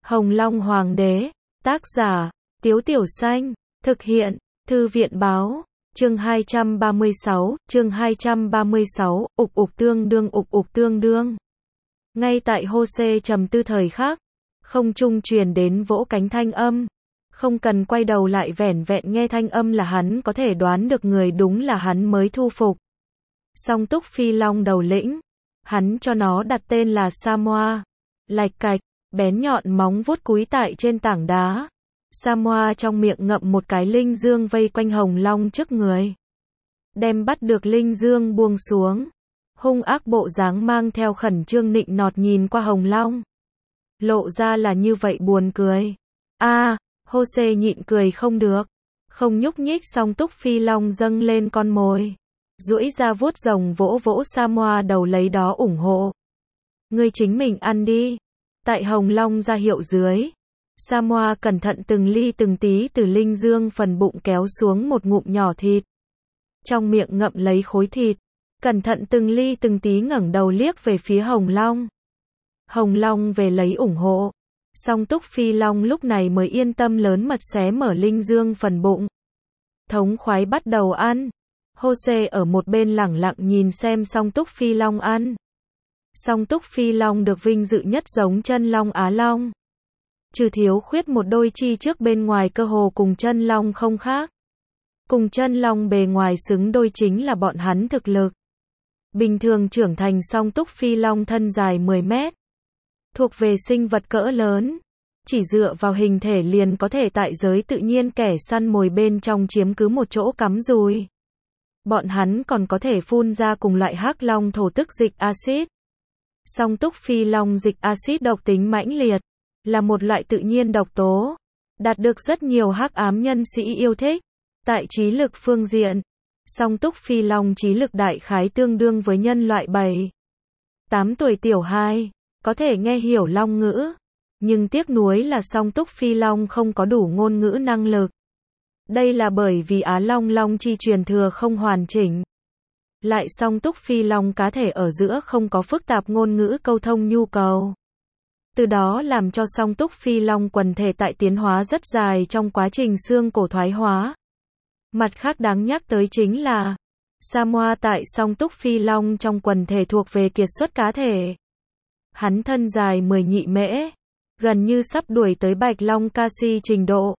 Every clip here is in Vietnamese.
Hồng Long Hoàng đế, tác giả, Tiếu Tiểu Xanh, thực hiện, Thư viện báo, chương 236, ục ục tương đương. Ngay tại Hô-xê trầm tư thời khắc, không trung truyền đến vỗ cánh thanh âm. Không cần quay đầu lại, vẻn vẹn nghe thanh âm là hắn có thể đoán được người đúng là hắn mới thu phục. Song túc phi long đầu lĩnh, hắn cho nó đặt tên là Samoa. Lạch cạch, bén nhọn móng vuốt cúi tại trên tảng đá. Samoa trong miệng ngậm một cái linh dương vây quanh Hồng Long trước người. Đem bắt được linh dương buông xuống. Hung ác bộ dáng mang theo khẩn trương nịnh nọt nhìn qua Hồng Long. Lộ ra là như vậy buồn cười. Hô-xê nhịn cười không được. Không nhúc nhích, song túc phi long dâng lên con mồi. Duỗi ra vuốt rồng vỗ vỗ Samoa đầu lấy đó ủng hộ. Ngươi chính mình ăn đi. Tại Hồng Long ra hiệu dưới. Samoa cẩn thận từng ly từng tí từ linh dương phần bụng kéo xuống một ngụm nhỏ thịt. Trong miệng ngậm lấy khối thịt. Cẩn thận từng ly từng tí ngẩng đầu liếc về phía Hồng Long. Hồng Long về lấy ủng hộ. Song túc phi long lúc này mới yên tâm lớn mật xé mở linh dương phần bụng. Thống khoái bắt đầu ăn. Hô-xê ở một bên lẳng lặng nhìn xem song túc phi long ăn. Song túc phi long được vinh dự nhất giống chân long Á Long. Trừ thiếu khuyết một đôi chi trước bên ngoài cơ hồ cùng chân long không khác. Cùng chân long bề ngoài xứng đôi chính là bọn hắn thực lực. Bình thường trưởng thành song túc phi long thân dài 10 mét. Thuộc về sinh vật cỡ lớn. Chỉ dựa vào hình thể liền có thể tại giới tự nhiên kẻ săn mồi bên trong chiếm cứ một chỗ cắm rùi. Bọn hắn còn có thể phun ra cùng loại hắc long thổ tức dịch axit. Song túc phi long dịch axit độc tính mãnh liệt, là một loại tự nhiên độc tố, đạt được rất nhiều hắc ám nhân sĩ yêu thích. Tại trí lực phương diện, song túc phi long trí lực đại khái tương đương với nhân loại 7-8 tuổi tiểu hài, có thể nghe hiểu long ngữ. Nhưng tiếc nuối là song túc phi long không có đủ ngôn ngữ năng lực. Đây là bởi vì Á Long long chi truyền thừa không hoàn chỉnh. Lại song túc phi long cá thể ở giữa không có phức tạp ngôn ngữ câu thông nhu cầu. Từ đó làm cho song túc phi long quần thể tại tiến hóa rất dài trong quá trình xương cổ thoái hóa. Mặt khác đáng nhắc tới chính là Samoa tại song túc phi long trong quần thể thuộc về kiệt xuất cá thể. Hắn thân dài 10 nhị mễ, gần như sắp đuổi tới bạch long Casi trình độ.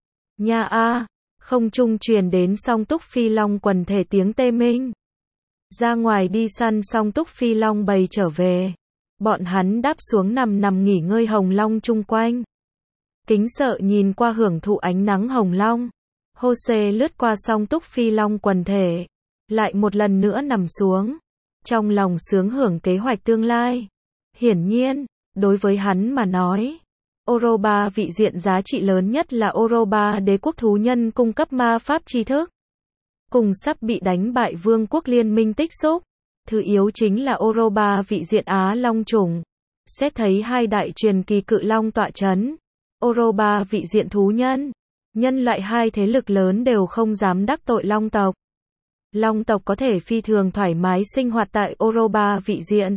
Không trung truyền đến song túc phi long quần thể tiếng tê minh. Ra ngoài đi săn song túc phi long bầy trở về. Bọn hắn đáp xuống nằm nghỉ ngơi Hồng Long chung quanh. Kính sợ nhìn qua hưởng thụ ánh nắng Hồng Long. Hô-xê lướt qua song túc phi long quần thể. Lại một lần nữa nằm xuống. Trong lòng sướng hưởng kế hoạch tương lai. Hiển nhiên, đối với hắn mà nói, Oroba vị diện giá trị lớn nhất là Oroba đế quốc thú nhân cung cấp ma pháp tri thức. Cùng sắp bị đánh bại vương quốc liên minh tích xúc. Thứ yếu chính là Oroba vị diện Á Long chủng. Xét thấy hai đại truyền kỳ cự long tọa chấn. Oroba vị diện thú nhân. Nhân loại hai thế lực lớn đều không dám đắc tội long tộc. Long tộc có thể phi thường thoải mái sinh hoạt tại Oroba vị diện.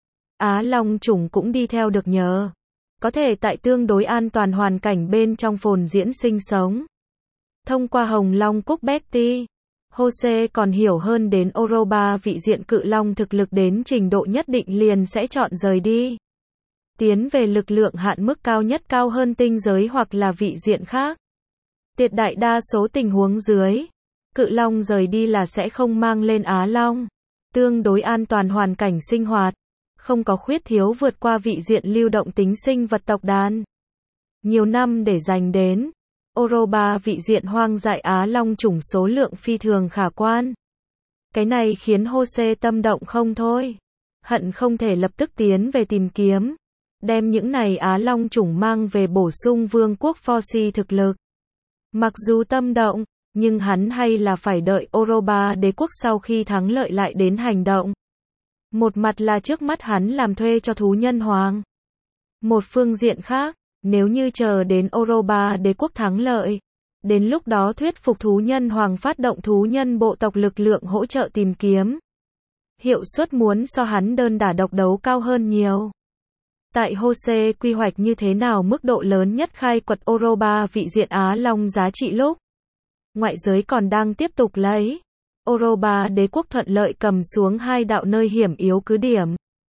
Á Long chủng cũng đi theo được nhờ. Có thể tại tương đối an toàn hoàn cảnh bên trong phồn diễn sinh sống. Thông qua Hồng Long Cúc Betty, Hô-xê còn hiểu hơn đến Oroba vị diện cự long thực lực đến trình độ nhất định liền sẽ chọn rời đi. Tiến về lực lượng hạn mức cao nhất cao hơn tinh giới hoặc là vị diện khác. Tuyệt đại đa số tình huống dưới, cự long rời đi là sẽ không mang lên Á Long. Tương đối an toàn hoàn cảnh sinh hoạt. Không có khuyết thiếu vượt qua vị diện lưu động tính sinh vật tộc đàn. Nhiều năm để dành đến Oroba vị diện hoang dại Á Long chủng số lượng phi thường khả quan. Cái này khiến Hô-xê tâm động không thôi. Hận không thể lập tức tiến về tìm kiếm. Đem những này Á Long chủng mang về bổ sung vương quốc Forsi thực lực. Mặc dù tâm động, nhưng hắn hay là phải đợi Oroba đế quốc sau khi thắng lợi lại đến hành động. Một mặt là trước mắt hắn làm thuê cho thú nhân hoàng. Một phương diện khác, nếu như chờ đến Oroba đế quốc thắng lợi, đến lúc đó thuyết phục thú nhân hoàng phát động thú nhân bộ tộc lực lượng hỗ trợ tìm kiếm. Hiệu suất muốn so hắn đơn đả độc đấu cao hơn nhiều. Tại HOSE quy hoạch như thế nào mức độ lớn nhất khai quật Oroba vị diện Á Long giá trị lúc ngoại giới còn đang tiếp tục lấy Oroba đế quốc thuận lợi cầm xuống hai đạo nơi hiểm yếu cứ điểm.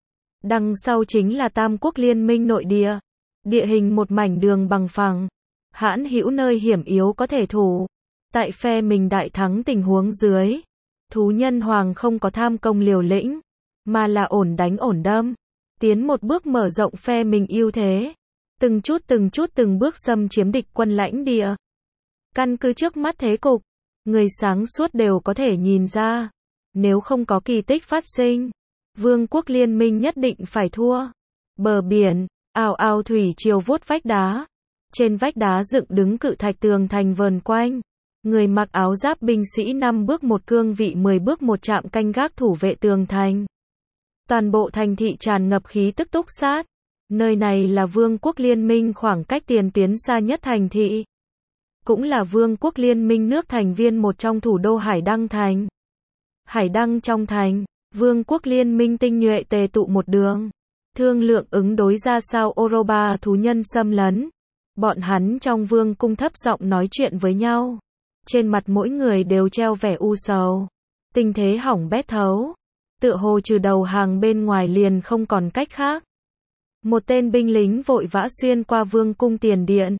Đằng sau chính là Tam quốc liên minh nội địa. Địa hình một mảnh đường bằng phẳng. Hãn hữu nơi hiểm yếu có thể thủ. Tại phe mình đại thắng tình huống dưới. Thú nhân hoàng không có tham công liều lĩnh. Mà là ổn đánh ổn đâm. Tiến một bước mở rộng phe mình ưu thế. Từng chút từng bước xâm chiếm địch quân lãnh địa. Căn cứ trước mắt thế cục. Người sáng suốt đều có thể nhìn ra. Nếu không có kỳ tích phát sinh. Vương quốc liên minh nhất định phải thua. Bờ biển, ào ào thủy triều vuốt vách đá. Trên vách đá dựng đứng cự thạch tường thành vờn quanh. Người mặc áo giáp binh sĩ 5 bước một cương vị 10 bước một trạm canh gác thủ vệ tường thành. Toàn bộ thành thị tràn ngập khí tức túc sát. Nơi này là vương quốc liên minh khoảng cách tiền tuyến xa nhất thành thị. Cũng là vương quốc liên minh nước thành viên một trong thủ đô Hải Đăng Thành. Hải Đăng trong thành, vương quốc liên minh tinh nhuệ tề tụ một đường. Thương lượng ứng đối ra sao Oroba thú nhân xâm lấn. Bọn hắn trong vương cung thấp giọng nói chuyện với nhau. Trên mặt mỗi người đều treo vẻ u sầu. Tình thế hỏng bét thấu. Tựa hồ trừ đầu hàng bên ngoài liền không còn cách khác. Một tên binh lính vội vã xuyên qua vương cung tiền điện.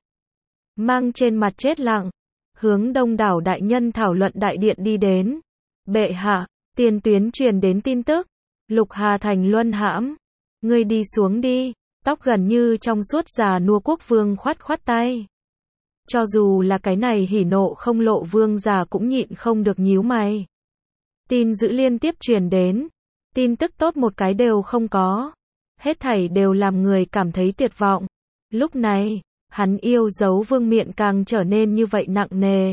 Mang trên mặt chết lặng. Hướng đông đảo đại nhân thảo luận đại điện đi đến. Bệ hạ, tiền tuyến truyền đến tin tức. Lục Hà Thành luân hãm. Ngươi đi xuống đi. Tóc gần như trong suốt già nua quốc vương khoát khoát tay. Cho dù là cái này hỉ nộ không lộ vương già cũng nhịn không được nhíu mày. Tin dữ liên tiếp truyền đến. Tin tức tốt một cái đều không có. Hết thảy đều làm người cảm thấy tuyệt vọng. Lúc này, hắn yêu dấu vương miện càng trở nên như vậy nặng nề.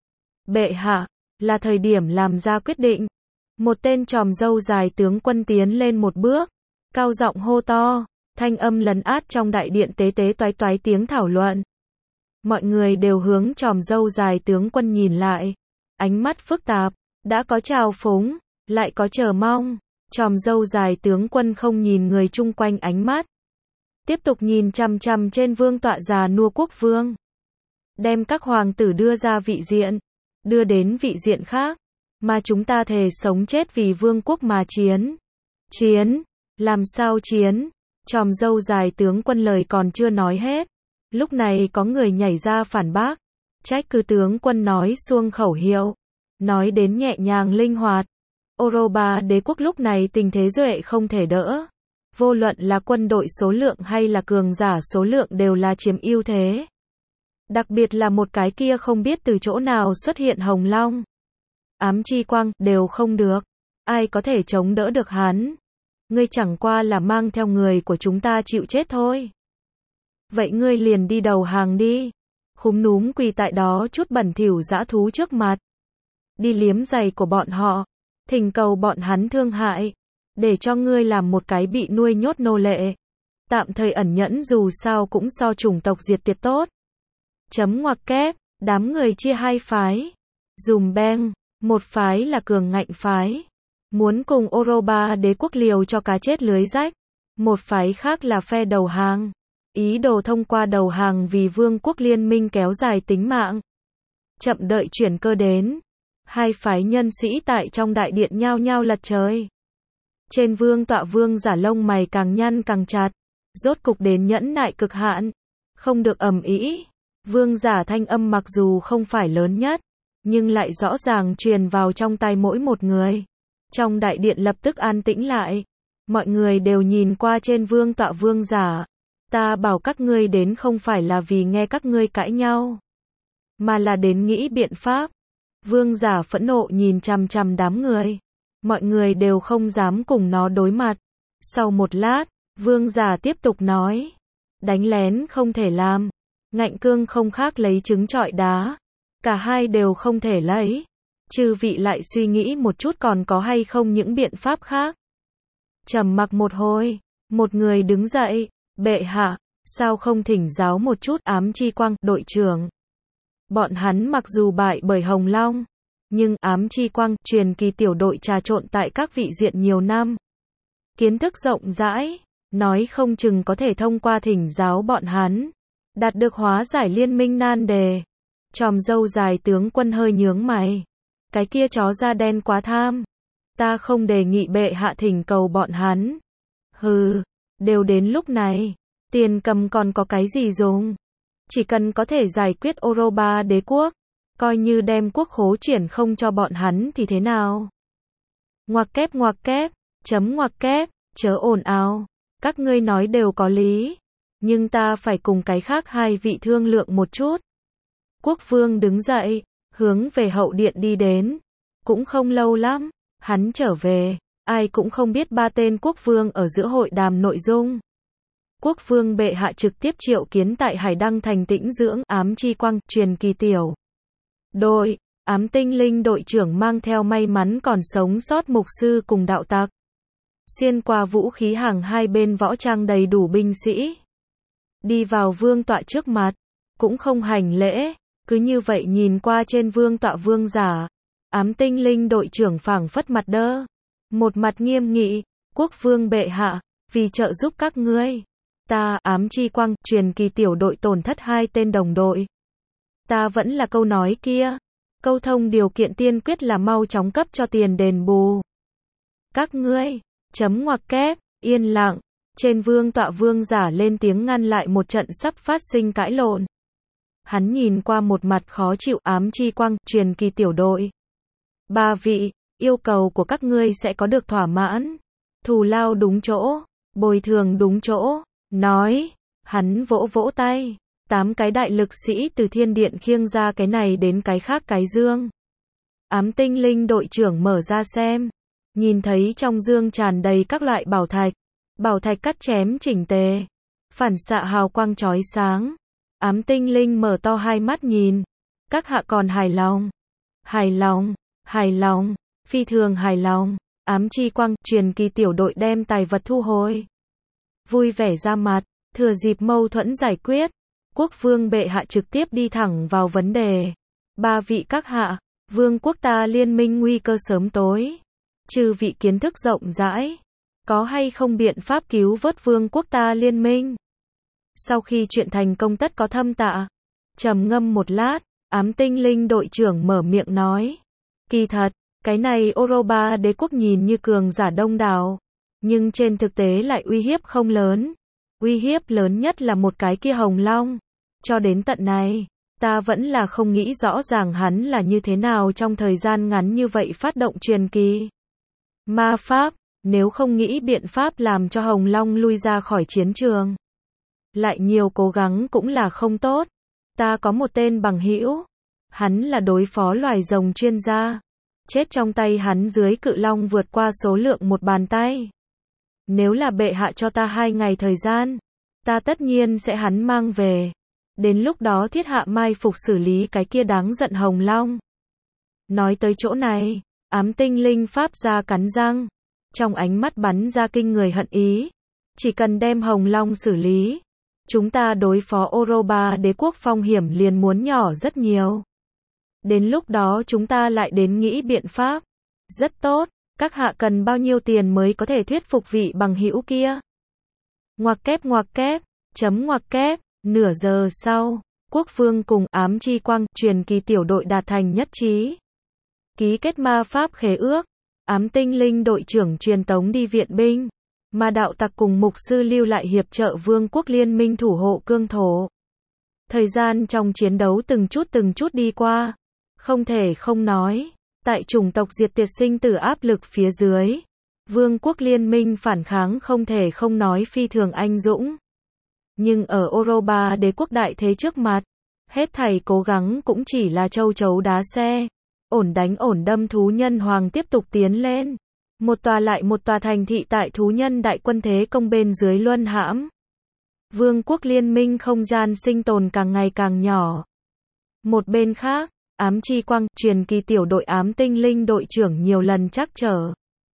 Bệ hạ, là thời điểm làm ra quyết định. Một tên tròm râu dài tướng quân tiến lên một bước. Cao giọng hô to. Thanh âm lấn át trong đại điện tế tế toái toái tiếng thảo luận. Mọi người đều hướng tròm râu dài tướng quân nhìn lại. Ánh mắt phức tạp. Đã có trào phúng. Lại có chờ mong. Tròm râu dài tướng quân không nhìn người chung quanh ánh mắt. Tiếp tục nhìn chằm chằm trên vương tọa già nua quốc vương. Đem các hoàng tử đưa ra vị diện. Đưa đến vị diện khác. Mà chúng ta thề sống chết vì vương quốc mà chiến. Chiến. Làm sao chiến? Tròm râu dài tướng quân lời còn chưa nói hết. Lúc này có người nhảy ra phản bác. Trách cứ tướng quân nói xuông khẩu hiệu. Nói đến nhẹ nhàng linh hoạt. Oroba đế quốc lúc này tình thế duệ không thể đỡ. Vô luận là quân đội số lượng hay là cường giả số lượng đều là chiếm ưu thế. Đặc biệt là một cái kia không biết từ chỗ nào xuất hiện hồng long. Ám chi quang đều không được. Ai có thể chống đỡ được hắn? Ngươi chẳng qua là mang theo người của chúng ta chịu chết thôi. Vậy ngươi liền đi đầu hàng đi. Khúm núm quỳ tại đó chút bẩn thỉu dã thú trước mặt. Đi liếm giày của bọn họ. Thỉnh cầu bọn hắn thương hại. Để cho ngươi làm một cái bị nuôi nhốt nô lệ. Tạm thời ẩn nhẫn dù sao cũng so chủng tộc diệt tuyệt tốt. Chấm ngoặc kép. Đám người chia hai phái. Dùm beng. Một phái là cường ngạnh phái. Muốn cùng Oroba đế quốc liều cho cá chết lưới rách. Một phái khác là phe đầu hàng. Ý đồ thông qua đầu hàng vì vương quốc liên minh kéo dài tính mạng. Chậm đợi chuyển cơ đến. Hai phái nhân sĩ tại trong đại điện nhao nhao lật trời. Trên vương tọa vương giả lông mày càng nhăn càng chặt. Rốt cục đến nhẫn nại cực hạn. Không được ầm ĩ. Vương giả thanh âm mặc dù không phải lớn nhất. Nhưng lại rõ ràng truyền vào trong tai mỗi một người. Trong đại điện lập tức an tĩnh lại. Mọi người đều nhìn qua trên vương tọa vương giả. Ta bảo các ngươi đến không phải là vì nghe các ngươi cãi nhau. Mà là đến nghĩ biện pháp. Vương giả phẫn nộ nhìn chằm chằm đám người. Mọi người đều không dám cùng nó đối mặt. Sau một lát, vương giả tiếp tục nói. Đánh lén không thể làm. Ngạnh cương không khác lấy trứng trọi đá. Cả hai đều không thể lấy. Chư vị lại suy nghĩ một chút còn có hay không những biện pháp khác. Trầm mặc một hồi. Một người đứng dậy. Bệ hạ, sao không thỉnh giáo một chút ám chi quang, đội trưởng. Bọn hắn mặc dù bại bởi Hồng Long. Nhưng ám chi quang, truyền kỳ tiểu đội trà trộn tại các vị diện nhiều năm. Kiến thức rộng rãi. nói không chừng có thể thông qua thỉnh giáo bọn hắn, đạt được hóa giải liên minh nan đề. Chòm râu dài tướng quân hơi nhướng mày. Cái kia chó da đen quá tham. Ta không đề nghị bệ hạ thỉnh cầu bọn hắn. Hừ, đều đến lúc này, tiền cầm còn có cái gì dùng. Chỉ cần có thể giải quyết Oroba đế quốc, coi như đem quốc khố chuyển không cho bọn hắn thì thế nào. Ngoặc kép, chấm ngoặc kép, chớ ồn ào. Các ngươi nói đều có lý. Nhưng ta phải cùng cái khác hai vị thương lượng một chút. Quốc vương đứng dậy, hướng về hậu điện đi đến. Cũng không lâu lắm, hắn trở về, ai cũng không biết ba tên quốc vương ở giữa hội đàm nội dung. Quốc vương bệ hạ trực tiếp triệu kiến tại Hải Đăng thành tĩnh dưỡng ám chi quang, truyền kỳ tiểu đội, ám tinh linh đội trưởng mang theo may mắn còn sống sót mục sư cùng đạo tặc. Xuyên qua vũ khí hàng hai bên võ trang đầy đủ binh sĩ. Đi vào vương tọa trước mặt, cũng không hành lễ, cứ như vậy nhìn qua trên vương tọa vương giả. Ám tinh linh đội trưởng phảng phất mặt đơ, một mặt nghiêm nghị, quốc vương bệ hạ, vì trợ giúp các ngươi. Ta, ám chi quang, truyền kỳ tiểu đội tổn thất 2 tên đồng đội. Ta vẫn là câu nói kia, câu thông điều kiện tiên quyết là mau chóng cấp cho tiền đền bù. Các ngươi, chấm ngoặc kép, yên lặng, trên vương tọa vương giả lên tiếng ngăn lại một trận sắp phát sinh cãi lộn. Hắn nhìn qua một mặt khó chịu ám chi quang, truyền kỳ tiểu đội. 3 vị, yêu cầu của các ngươi sẽ có được thỏa mãn. Thù lao đúng chỗ, bồi thường đúng chỗ, nói, hắn vỗ vỗ tay. 8 cái đại lực sĩ từ thiên điện khiêng ra cái này đến cái khác cái dương. Ám tinh linh đội trưởng mở ra xem, nhìn thấy trong dương tràn đầy các loại bảo thạch cắt chém chỉnh tề, phản xạ hào quang chói sáng. Ám tinh linh mở to hai mắt nhìn, các hạ còn hài lòng, phi thường hài lòng. Ám chi quang, truyền kỳ tiểu đội đem tài vật thu hồi, vui vẻ ra mặt, thừa dịp mâu thuẫn giải quyết. Quốc vương bệ hạ trực tiếp đi thẳng vào vấn đề. 3 vị các hạ, vương quốc ta liên minh nguy cơ sớm tối. Trừ vị kiến thức rộng rãi, có hay không biện pháp cứu vớt vương quốc ta liên minh? Sau khi chuyện thành công tất có thâm tạ. Trầm ngâm một lát, ám tinh linh đội trưởng mở miệng nói. Kỳ thật, cái này Oroba đế quốc nhìn như cường giả đông đảo, nhưng trên thực tế lại uy hiếp không lớn. Uy hiếp lớn nhất là một cái kia hồng long. Cho đến tận này, ta vẫn là không nghĩ rõ ràng hắn là như thế nào trong thời gian ngắn như vậy phát động truyền kỳ ma pháp, nếu không nghĩ biện pháp làm cho hồng long lui ra khỏi chiến trường. Lại nhiều cố gắng cũng là không tốt. Ta có một tên bằng hữu, hắn là đối phó loài rồng chuyên gia. Chết trong tay hắn dưới cự long vượt qua số lượng một bàn tay. Nếu là bệ hạ cho ta 2 ngày thời gian, ta tất nhiên sẽ hắn mang về. Đến lúc đó thiết hạ mai phục xử lý cái kia đáng giận hồng long. Nói tới chỗ này, ám tinh linh pháp ra cắn răng, trong ánh mắt bắn ra kinh người hận ý. Chỉ cần đem hồng long xử lý, chúng ta đối phó Oroba đế quốc phong hiểm liền muốn nhỏ rất nhiều. Đến lúc đó chúng ta lại đến nghĩ biện pháp. Rất tốt, các hạ cần bao nhiêu tiền mới có thể thuyết phục vị bằng hữu kia? Ngoặc kép, chấm ngoặc kép. Nửa giờ sau, quốc vương cùng ám chi quang, truyền kỳ tiểu đội đạt thành nhất trí. Ký kết ma pháp khế ước, ám tinh linh đội trưởng truyền tống đi viện binh, mà đạo tặc cùng mục sư lưu lại hiệp trợ vương quốc liên minh thủ hộ cương thổ. Thời gian trong chiến đấu từng chút đi qua, không thể không nói, tại chủng tộc diệt tuyệt sinh tử áp lực phía dưới, vương quốc liên minh phản kháng không thể không nói phi thường anh dũng. Nhưng ở Oroba đế quốc đại thế trước mặt, hết thảy cố gắng cũng chỉ là châu chấu đá xe. Ổn đánh ổn đâm thú nhân hoàng tiếp tục tiến lên. Một tòa lại một tòa thành thị tại thú nhân đại quân thế công bên dưới luân hãm. Vương quốc liên minh không gian sinh tồn càng ngày càng nhỏ. Một bên khác, ám chi quang, truyền kỳ tiểu đội ám tinh linh đội trưởng nhiều lần trắc trở.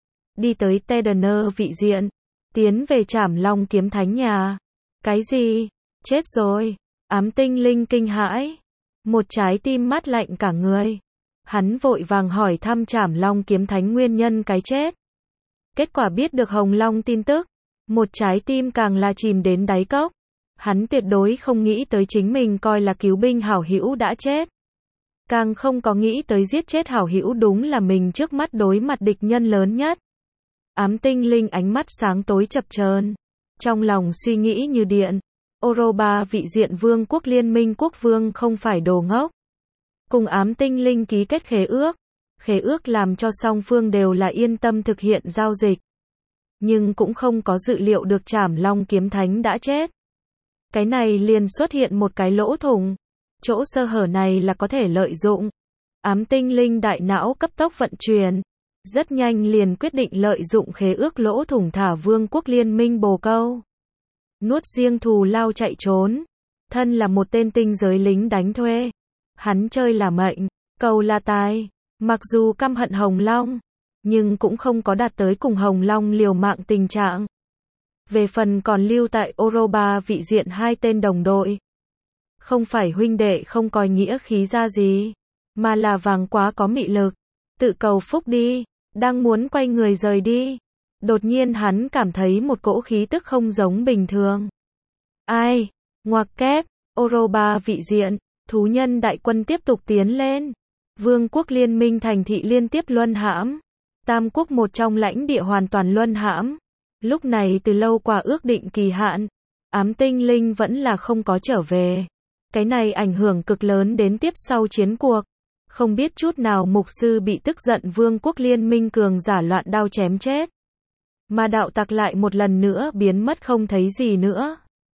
Đi tới Tedener vị diện, tiến về Trảm Long kiếm thánh nhà. Cái gì? Chết rồi. Ám tinh linh kinh hãi. Một trái tim mát lạnh cả người. Hắn vội vàng hỏi thăm Trảm Long kiếm thánh nguyên nhân cái chết. Kết quả biết được hồng long tin tức. Một trái tim càng là chìm đến đáy cốc. Hắn tuyệt đối không nghĩ tới chính mình coi là cứu binh hảo hữu đã chết. Càng không có nghĩ tới giết chết hảo hữu đúng là mình trước mắt đối mặt địch nhân lớn nhất. Ám tinh linh ánh mắt sáng tối chập chờn, trong lòng suy nghĩ như điện. Oroba vị diện vương quốc liên minh quốc vương không phải đồ ngốc. Cùng ám tinh linh ký kết khế ước làm cho song phương đều là yên tâm thực hiện giao dịch. Nhưng cũng không có dự liệu được Trảm Long kiếm thánh đã chết. Cái này liền xuất hiện một cái lỗ thủng. Chỗ sơ hở này là có thể lợi dụng. Ám tinh linh đại não cấp tốc vận chuyển. Rất nhanh liền quyết định lợi dụng khế ước lỗ thủng thả vương quốc liên minh bồ câu. Nuốt riêng thù lao chạy trốn. Thân là một tên tinh giới lính đánh thuê. Hắn chơi là mệnh, cầu là tài. Mặc dù căm hận Hồng Long, nhưng cũng không có đạt tới cùng Hồng Long liều mạng tình trạng. Về phần còn lưu tại Oroba vị diện hai tên đồng đội. Không phải huynh đệ không coi nghĩa khí ra gì, mà là vàng quá có mị lực. Tự cầu phúc đi, đang muốn quay người rời đi. Đột nhiên hắn cảm thấy một cỗ khí tức không giống bình thường. Ai? Ngoặc kép, Oroba vị diện, thú nhân đại quân tiếp tục tiến lên. Vương quốc liên minh thành thị liên tiếp luân hãm. Tam quốc một trong lãnh địa hoàn toàn luân hãm. Lúc này từ lâu qua ước định kỳ hạn, ám tinh linh vẫn là không có trở về. Cái này ảnh hưởng cực lớn đến tiếp sau chiến cuộc. Không biết chút nào mục sư bị tức giận vương quốc liên minh cường giả loạn đao chém chết. Mà đạo tặc lại một lần nữa biến mất không thấy gì nữa.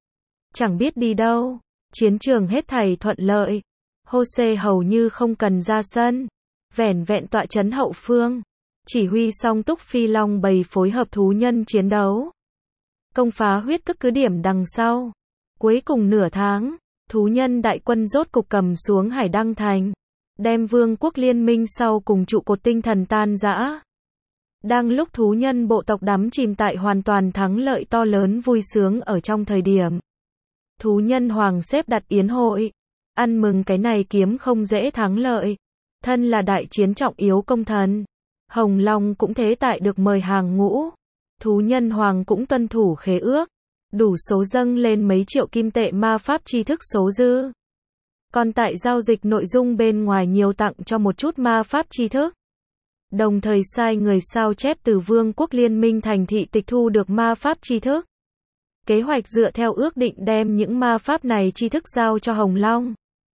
Chẳng biết đi đâu. Chiến trường hết thảy thuận lợi. Jose hầu như không cần ra sân. Vẻn vẹn tọa trấn hậu phương. Chỉ huy song túc phi long bầy phối hợp thú nhân chiến đấu. Công phá huyết cức cứ điểm đằng sau. Cuối cùng nửa tháng, thú nhân đại quân rốt cục cầm xuống Hải Đăng Thành. Đem vương quốc liên minh sau cùng trụ cột tinh thần tan rã. Đang lúc thú nhân bộ tộc đắm chìm tại hoàn toàn thắng lợi to lớn vui sướng ở trong thời điểm. Thú nhân hoàng xếp đặt yến hội. Ăn mừng cái này kiếm không dễ thắng lợi. Thân là đại chiến trọng yếu công thần. Hồng Long cũng thế tại được mời hàng ngũ. Thú nhân hoàng cũng tuân thủ khế ước. Đủ số dâng lên mấy triệu kim tệ ma pháp tri thức số dư. Còn tại giao dịch nội dung bên ngoài nhiều tặng cho một chút ma pháp tri thức. Đồng thời sai người sao chép từ vương quốc liên minh thành thị tịch thu được ma pháp tri thức. Kế hoạch dựa theo ước định đem những ma pháp này tri thức giao cho Hồng Long.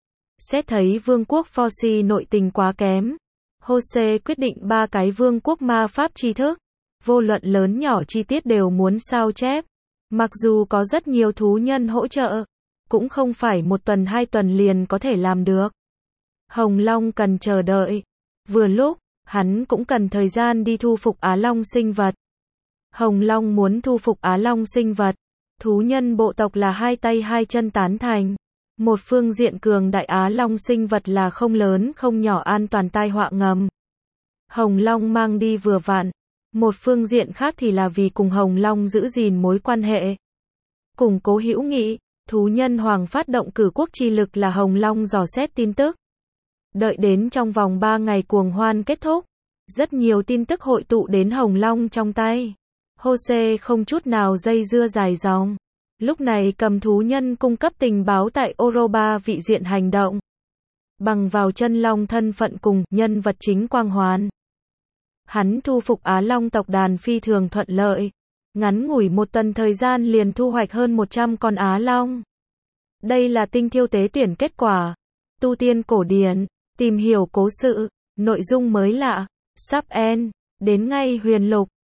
Xét thấy vương quốc Forci nội tình quá kém. Jose quyết định 3 cái vương quốc ma pháp tri thức. Vô luận lớn nhỏ chi tiết đều muốn sao chép. Mặc dù có rất nhiều thú nhân hỗ trợ. Cũng không phải 1 tuần 2 tuần liền có thể làm được. Hồng Long cần chờ đợi. Vừa lúc, hắn cũng cần thời gian đi thu phục Á Long sinh vật. Hồng Long muốn thu phục Á Long sinh vật. Thú nhân bộ tộc là hai tay hai chân tán thành. Một phương diện cường đại Á Long sinh vật là không lớn không nhỏ an toàn tai họa ngầm. Hồng Long mang đi vừa vặn. Một phương diện khác thì là vì cùng Hồng Long giữ gìn mối quan hệ. Củng cố hữu nghị, thú nhân hoàng phát động cử quốc chi lực là Hồng Long dò xét tin tức. Đợi đến trong vòng 3 ngày cuồng hoan kết thúc. Rất nhiều tin tức hội tụ đến Hồng Long trong tay. Jose không chút nào dây dưa dài dòng. Lúc này cầm thú nhân cung cấp tình báo tại Oroba vị diện hành động. Bằng vào chân long thân phận cùng nhân vật chính quang hoàn. Hắn thu phục Á Long tộc đàn phi thường thuận lợi. Ngắn ngủi 1 tuần thời gian liền thu hoạch hơn 100 con Á Long. Đây là tinh thiêu tế tuyển kết quả. Tu tiên cổ điển, tìm hiểu cố sự, nội dung mới lạ, sắp end, đến ngay huyền lục.